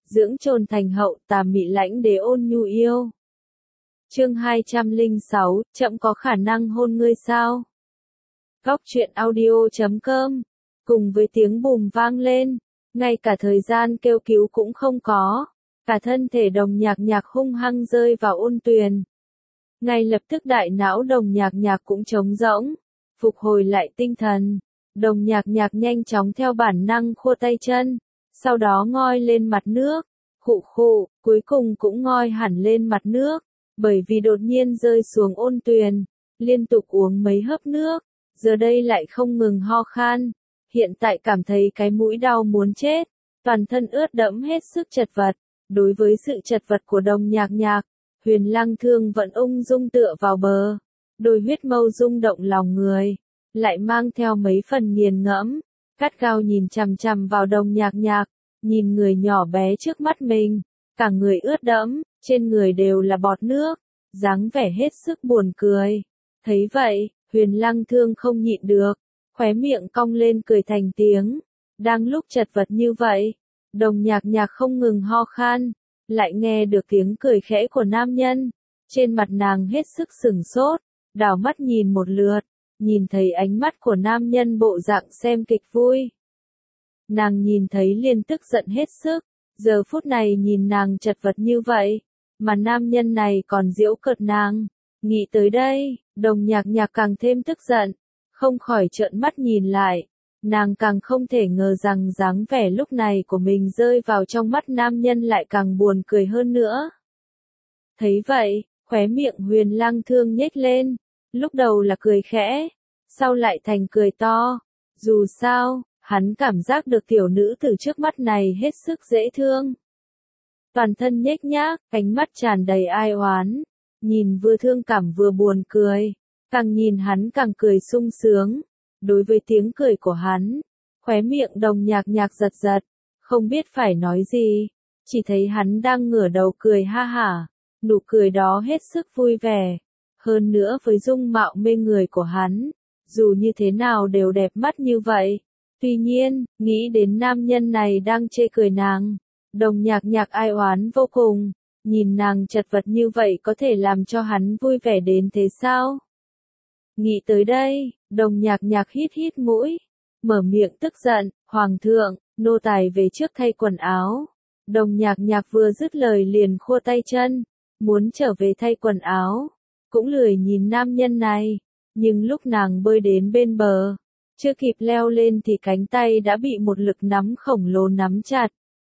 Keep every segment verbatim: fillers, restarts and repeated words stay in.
dưỡng trồn thành hậu, tà mị lãnh đế ôn nhu yêu. Chương hai trăm lẻ sáu, chậm có khả năng hôn ngươi sao? Góc truyện audio chấm com. Cùng với tiếng bùm vang lên, ngay cả thời gian kêu cứu cũng không có, cả thân thể Đồng Nhạc Nhạc hung hăng rơi vào ôn tuyền. Ngay lập tức đại não Đồng Nhạc Nhạc cũng trống rỗng, phục hồi lại tinh thần. Đồng Nhạc Nhạc nhanh chóng theo bản năng khua tay chân, sau đó ngoi lên mặt nước, khụ khụ, cuối cùng cũng ngoi hẳn lên mặt nước, bởi vì đột nhiên rơi xuống ôn tuyền, liên tục uống mấy hớp nước, giờ đây lại không ngừng ho khan, hiện tại cảm thấy cái mũi đau muốn chết, toàn thân ướt đẫm hết sức chật vật. Đối với sự chật vật của Đồng Nhạc Nhạc, Huyền Lăng Thương vẫn ung dung tựa vào bờ, đôi huyết mâu rung động lòng người, lại mang theo mấy phần nghiền ngẫm, gắt gao nhìn chằm chằm vào Đồng Nhạc Nhạc, nhìn người nhỏ bé trước mắt mình, cả người ướt đẫm, trên người đều là bọt nước, dáng vẻ hết sức buồn cười. Thấy vậy, Huyền Lăng Thương không nhịn được, khóe miệng cong lên cười thành tiếng. Đang lúc chật vật như vậy, Đồng Nhạc Nhạc không ngừng ho khan, lại nghe được tiếng cười khẽ của nam nhân, trên mặt nàng hết sức sửng sốt, đảo mắt nhìn một lượt, nhìn thấy ánh mắt của nam nhân bộ dạng xem kịch vui. Nàng nhìn thấy liền tức giận hết sức, giờ phút này nhìn nàng chật vật như vậy, mà nam nhân này còn giễu cợt nàng. Nghĩ tới đây, Đồng Nhạc Nhạc càng thêm tức giận, không khỏi trợn mắt nhìn lại, nàng càng không thể ngờ rằng dáng vẻ lúc này của mình rơi vào trong mắt nam nhân lại càng buồn cười hơn nữa. Thấy vậy, khóe miệng Huyền Lăng Thương nhếch lên, lúc đầu là cười khẽ, sau lại thành cười to, dù sao, hắn cảm giác được tiểu nữ từ trước mắt này hết sức dễ thương. Toàn thân nhếch nhác, ánh mắt tràn đầy ai oán, nhìn vừa thương cảm vừa buồn cười, càng nhìn hắn càng cười sung sướng. Đối với tiếng cười của hắn, khóe miệng Đồng Nhạc Nhạc giật giật, không biết phải nói gì, chỉ thấy hắn đang ngửa đầu cười ha hả, nụ cười đó hết sức vui vẻ, hơn nữa với dung mạo mê người của hắn, dù như thế nào đều đẹp mắt như vậy. Tuy nhiên, nghĩ đến nam nhân này đang chê cười nàng, Đồng Nhạc Nhạc ai oán vô cùng, nhìn nàng chật vật như vậy có thể làm cho hắn vui vẻ đến thế sao? Nghĩ tới đây, Đồng Nhạc Nhạc hít hít mũi, mở miệng tức giận, Hoàng thượng, nô tài về trước thay quần áo. Đồng Nhạc Nhạc vừa dứt lời liền khua tay chân, muốn trở về thay quần áo, cũng lười nhìn nam nhân này, nhưng lúc nàng bơi đến bên bờ, chưa kịp leo lên thì cánh tay đã bị một lực nắm khổng lồ nắm chặt.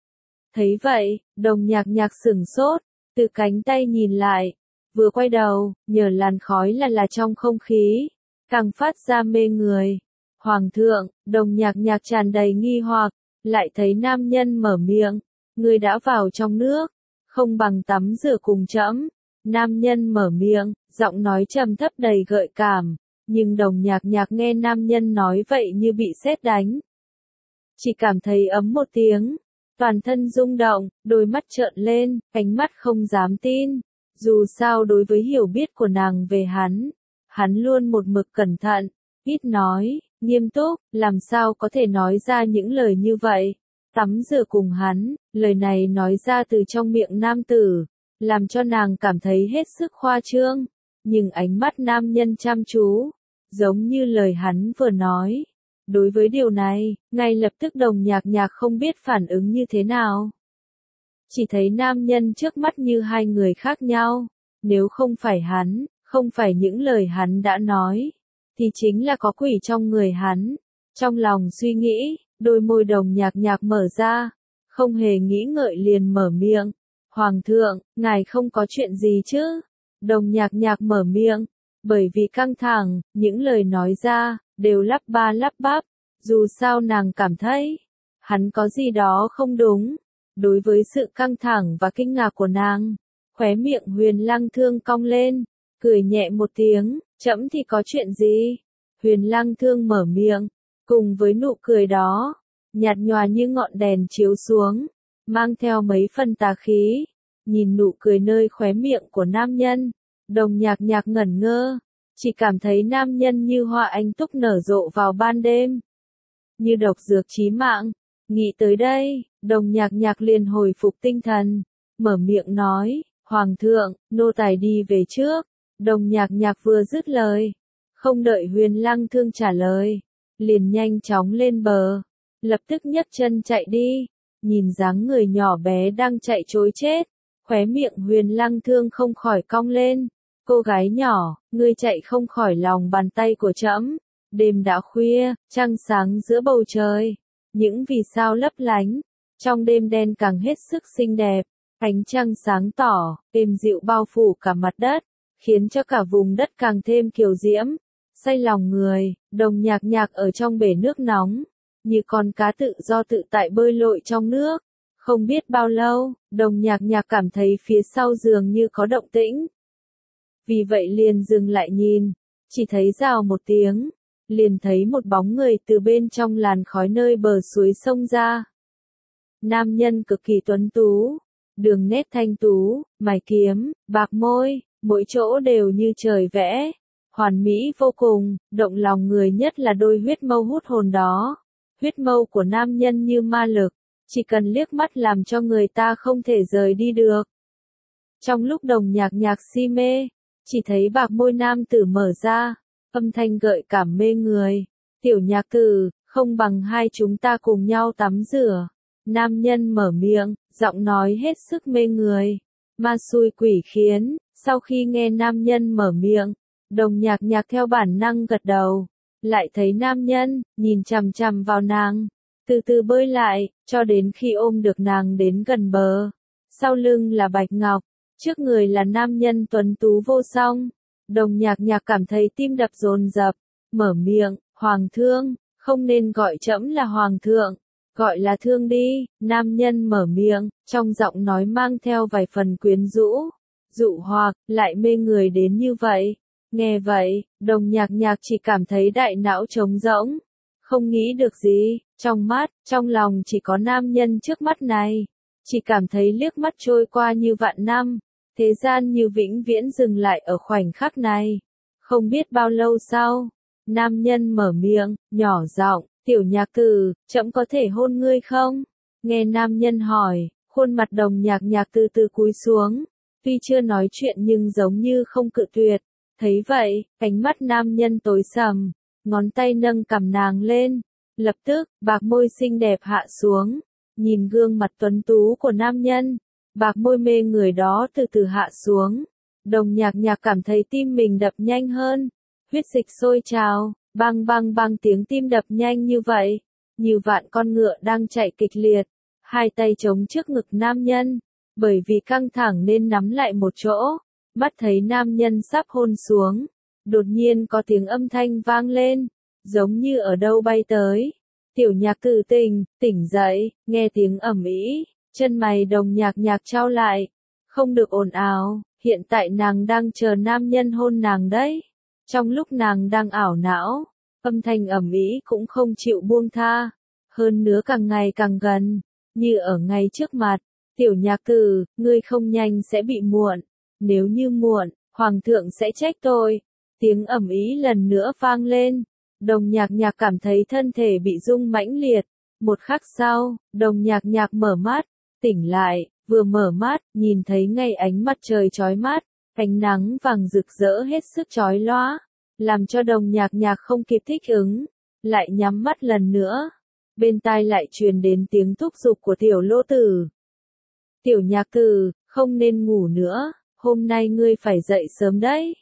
Thấy vậy, Đồng Nhạc Nhạc sửng sốt, từ cánh tay nhìn lại, vừa quay đầu, nhờ làn khói là là trong không khí, càng phát ra mê người. Hoàng thượng, Đồng Nhạc Nhạc tràn đầy nghi hoặc, lại thấy nam nhân mở miệng, ngươi đã vào trong nước, không bằng tắm rửa cùng trẫm. Nam nhân mở miệng, giọng nói trầm thấp đầy gợi cảm, nhưng Đồng Nhạc Nhạc nghe nam nhân nói vậy như bị sét đánh. Chỉ cảm thấy ấm một tiếng, toàn thân rung động, đôi mắt trợn lên, ánh mắt không dám tin. Dù sao đối với hiểu biết của nàng về hắn, hắn luôn một mực cẩn thận, ít nói, nghiêm túc, làm sao có thể nói ra những lời như vậy. Tắm rửa cùng hắn, lời này nói ra từ trong miệng nam tử, làm cho nàng cảm thấy hết sức khoa trương, nhưng ánh mắt nam nhân chăm chú, giống như lời hắn vừa nói. Đối với điều này, ngay lập tức Đồng Nhạc Nhạc không biết phản ứng như thế nào. Chỉ thấy nam nhân trước mắt như hai người khác nhau, nếu không phải hắn, không phải những lời hắn đã nói, thì chính là có quỷ trong người hắn. Trong lòng suy nghĩ, đôi môi Đồng Nhạc Nhạc mở ra, không hề nghĩ ngợi liền mở miệng. Hoàng thượng, ngài không có chuyện gì chứ? Đồng Nhạc Nhạc mở miệng, bởi vì căng thẳng, những lời nói ra, đều lắp ba lắp bắp, dù sao nàng cảm thấy, hắn có gì đó không đúng. Đối với sự căng thẳng và kinh ngạc của nàng, khóe miệng Huyền Lăng Thương cong lên, cười nhẹ một tiếng, trẫm thì có chuyện gì? Huyền Lăng Thương mở miệng, cùng với nụ cười đó, nhạt nhòa như ngọn đèn chiếu xuống, mang theo mấy phần tà khí, nhìn nụ cười nơi khóe miệng của nam nhân, Đồng Nhạc Nhạc ngẩn ngơ, chỉ cảm thấy nam nhân như hoa anh túc nở rộ vào ban đêm, như độc dược chí mạng. Nghĩ tới đây, Đồng Nhạc Nhạc liền hồi phục tinh thần, mở miệng nói, Hoàng thượng, nô tài đi về trước. Đồng Nhạc Nhạc vừa dứt lời, không đợi Huyền Lăng Thương trả lời, liền nhanh chóng lên bờ, lập tức nhấc chân chạy đi, nhìn dáng người nhỏ bé đang chạy trối chết, khóe miệng Huyền Lăng Thương không khỏi cong lên. Cô gái nhỏ, ngươi chạy không khỏi lòng bàn tay của trẫm. Đêm đã khuya, trăng sáng giữa bầu trời, những vì sao lấp lánh, trong đêm đen càng hết sức xinh đẹp, ánh trăng sáng tỏ, êm dịu bao phủ cả mặt đất, khiến cho cả vùng đất càng thêm kiều diễm, say lòng người. Đồng Nhạc Nhạc ở trong bể nước nóng, như con cá tự do tự tại bơi lội trong nước. Không biết bao lâu, Đồng Nhạc Nhạc cảm thấy phía sau giường như có động tĩnh. Vì vậy liền dừng lại nhìn, chỉ thấy rào một tiếng, liền thấy một bóng người từ bên trong làn khói nơi bờ suối xông ra. Nam nhân cực kỳ tuấn tú, đường nét thanh tú, mày kiếm, bạc môi, mỗi chỗ đều như trời vẽ, hoàn mỹ vô cùng, động lòng người nhất là đôi huyết mâu hút hồn đó. Huyết mâu của nam nhân như ma lực, chỉ cần liếc mắt làm cho người ta không thể rời đi được. Trong lúc Đồng Nhạc Nhạc si mê, chỉ thấy bạc môi nam tử mở ra, âm thanh gợi cảm mê người. Tiểu Nhạc tử, không bằng hai chúng ta cùng nhau tắm rửa. Nam nhân mở miệng, giọng nói hết sức mê người. Ma xui quỷ khiến, sau khi nghe nam nhân mở miệng, Đồng Nhạc Nhạc theo bản năng gật đầu. Lại thấy nam nhân, nhìn chằm chằm vào nàng, từ từ bơi lại, cho đến khi ôm được nàng đến gần bờ. Sau lưng là bạch ngọc, trước người là nam nhân tuấn tú vô song. Đồng Nhạc Nhạc cảm thấy tim đập dồn dập, mở miệng, Hoàng thương, không nên gọi trẫm là Hoàng thượng, gọi là Thương đi. Nam nhân mở miệng, trong giọng nói mang theo vài phần quyến rũ, dụ hoặc, lại mê người đến như vậy. Nghe vậy, Đồng Nhạc Nhạc chỉ cảm thấy đại não trống rỗng, không nghĩ được gì, trong mắt, trong lòng chỉ có nam nhân trước mắt này, chỉ cảm thấy liếc mắt trôi qua như vạn năm, thế gian như vĩnh viễn dừng lại ở khoảnh khắc này. Không biết bao lâu sau, nam nhân mở miệng, nhỏ giọng, Tiểu Nhạc tử, trẫm có thể hôn ngươi không? Nghe nam nhân hỏi, khuôn mặt Đồng Nhạc Nhạc từ từ cúi xuống, tuy chưa nói chuyện nhưng giống như không cự tuyệt. Thấy vậy, ánh mắt nam nhân tối sầm, ngón tay nâng cằm nàng lên, lập tức, bạc môi xinh đẹp hạ xuống, nhìn gương mặt tuấn tú của nam nhân, bạc môi mê người đó từ từ hạ xuống. Đồng Nhạc Nhạc cảm thấy tim mình đập nhanh hơn, huyết dịch sôi trào, bang bang bang tiếng tim đập nhanh như vậy, như vạn con ngựa đang chạy kịch liệt, hai tay chống trước ngực nam nhân, bởi vì căng thẳng nên nắm lại một chỗ. Mắt thấy nam nhân sắp hôn xuống, đột nhiên có tiếng âm thanh vang lên, giống như ở đâu bay tới. Tiểu Nhạc tử tỉnh, tỉnh dậy, nghe tiếng ầm ĩ, chân mày Đồng Nhạc Nhạc chau lại, không được ồn ào, hiện tại nàng đang chờ nam nhân hôn nàng đấy. Trong lúc nàng đang ảo não, âm thanh ầm ĩ cũng không chịu buông tha, hơn nữa càng ngày càng gần, như ở ngay trước mặt. Tiểu Nhạc tử, ngươi không nhanh sẽ bị muộn. Nếu như muộn, Hoàng thượng sẽ trách tôi. Tiếng ầm ĩ lần nữa vang lên. Đồng Nhạc Nhạc cảm thấy thân thể bị rung mãnh liệt. Một khắc sau, Đồng Nhạc Nhạc mở mắt, tỉnh lại, vừa mở mắt, nhìn thấy ngay ánh mặt trời chói mắt, ánh nắng vàng rực rỡ hết sức chói lóa, làm cho Đồng Nhạc Nhạc không kịp thích ứng, lại nhắm mắt lần nữa. Bên tai lại truyền đến tiếng thúc giục của tiểu lô tử. Tiểu Nhạc tử, không nên ngủ nữa. Hôm nay ngươi phải dậy sớm đấy.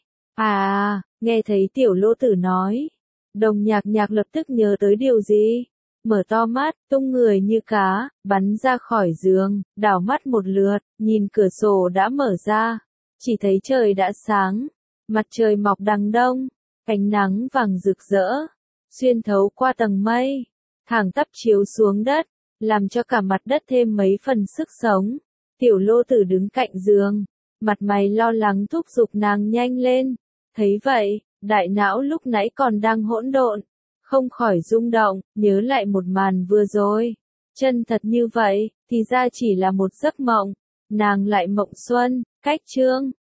À, nghe thấy tiểu lô tử nói. Đồng Nhạc Nhạc lập tức nhớ tới điều gì. Mở to mắt, tung người như cá, bắn ra khỏi giường, đảo mắt một lượt, nhìn cửa sổ đã mở ra. Chỉ thấy trời đã sáng, mặt trời mọc đằng đông, ánh nắng vàng rực rỡ, xuyên thấu qua tầng mây, thẳng tắp chiếu xuống đất, làm cho cả mặt đất thêm mấy phần sức sống. Tiểu lô tử đứng cạnh giường, mặt mày lo lắng thúc giục nàng nhanh lên. Thấy vậy, đại não lúc nãy còn đang hỗn độn, không khỏi rung động, nhớ lại một màn vừa rồi. Chân thật như vậy, thì ra chỉ là một giấc mộng. Nàng lại mộng xuân, cách chương.